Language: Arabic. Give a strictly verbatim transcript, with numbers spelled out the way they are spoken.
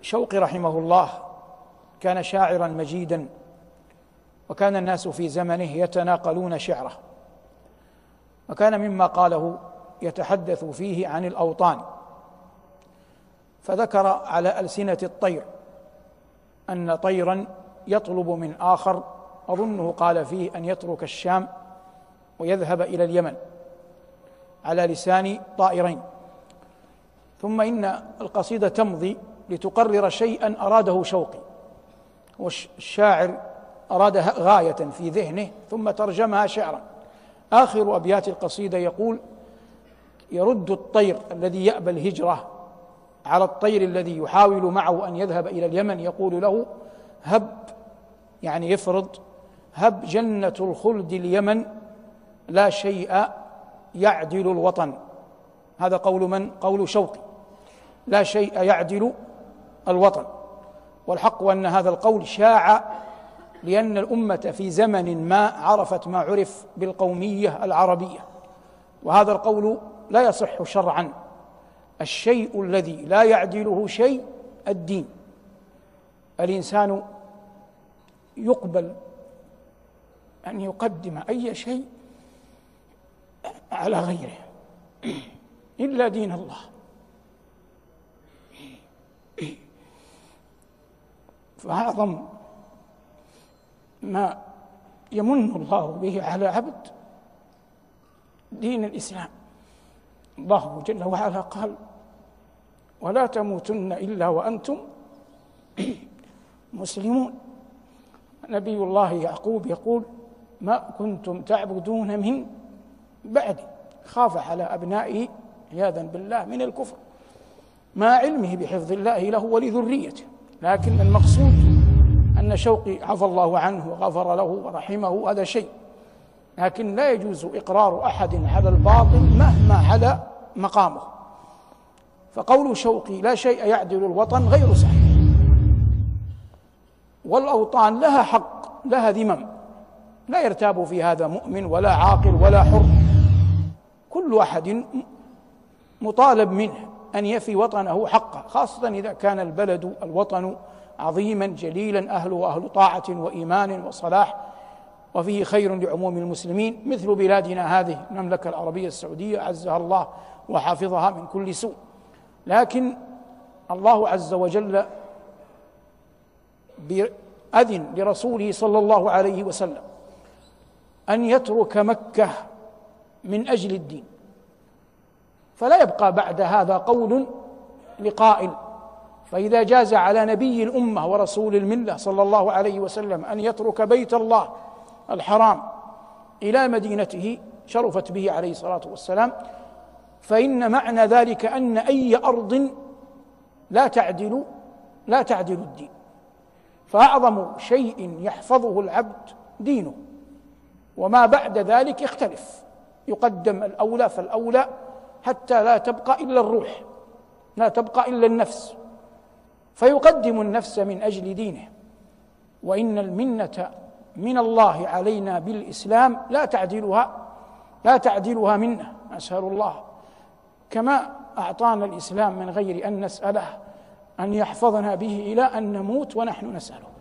شوقي رحمه الله كان شاعرا مجيدا، وكان الناس في زمنه يتناقلون شعره، وكان مما قاله يتحدث فيه عن الأوطان، فذكر على ألسنة الطير أن طيرا يطلب من آخر، أظنه قال فيه أن يترك الشام ويذهب إلى اليمن على لسان طائرين. ثم إن القصيدة تمضي لتقرر شيئا أراده شوقي، والشاعر أراد غاية في ذهنه ثم ترجمها شعرا. آخر أبيات القصيدة يقول: يرد الطير الذي يأبى الهجرة على الطير الذي يحاول معه أن يذهب إلى اليمن، يقول له: هب، يعني يفرض، هب جنة الخلد اليمن لا شيء يعدل الوطن. هذا قول من؟ قول شوقي. لا شيء يعدل الوطن. والحق أن هذا القول شاع لأن الأمة في زمن ما عرفت ما عرف بالقومية العربية، وهذا القول لا يصح شرعا. الشيء الذي لا يعدله شيء الدين. الإنسان يقبل أن يقدم أي شيء على غيره إلا دين الله. فأعظم ما يمن الله به على عبد دين الإسلام. الله جل وعلا قال: ولا تموتن إلا وأنتم مسلمون. نبي الله يعقوب يقول: ما كنتم تعبدون من بعدي، خاف على أبنائه عياذا بالله من الكفر، مع علمه بحفظ الله له ولذريته. لكن المقصود أن شوقي عفى الله عنه وغفر له ورحمه، هذا شيء، لكن لا يجوز إقرار أحد على الباطل مهما على مقامه. فقول شوقي لا شيء يعدل الوطن غير صحيح. والأوطان لها حق، لها ذمم، لا يرتاب في هذا مؤمن ولا عاقل ولا حر. كل أحد مطالب منه أن يفي وطنه حقه، خاصة إذا كان البلد الوطن عظيما جليلا، أهله أهل طاعة وإيمان وصلاح، وفيه خير لعموم المسلمين، مثل بلادنا هذه المملكة العربية السعودية عزها الله وحافظها من كل سوء. لكن الله عز وجل أذن لرسوله صلى الله عليه وسلم أن يترك مكة من أجل الدين، فلا يبقى بعد هذا قول لقائل. فإذا جاز على نبي الأمة ورسول الملة صلى الله عليه وسلم أن يترك بيت الله الحرام إلى مدينته شرفت به عليه الصلاة والسلام، فإن معنى ذلك أن أي أرض لا تعدل لا تعدل الدين. فأعظم شيء يحفظه العبد دينه، وما بعد ذلك يختلف، يقدم الأولى فالأولى، حتى لا تبقى إلا الروح، لا تبقى إلا النفس، فيقدم النفس من أجل دينه. وإن المنة من الله علينا بالإسلام لا تعدلها لا تعدلها منه، أسأل الله كما أعطانا الإسلام من غير أن نسأله أن يحفظنا به إلى أن نموت ونحن نسأله.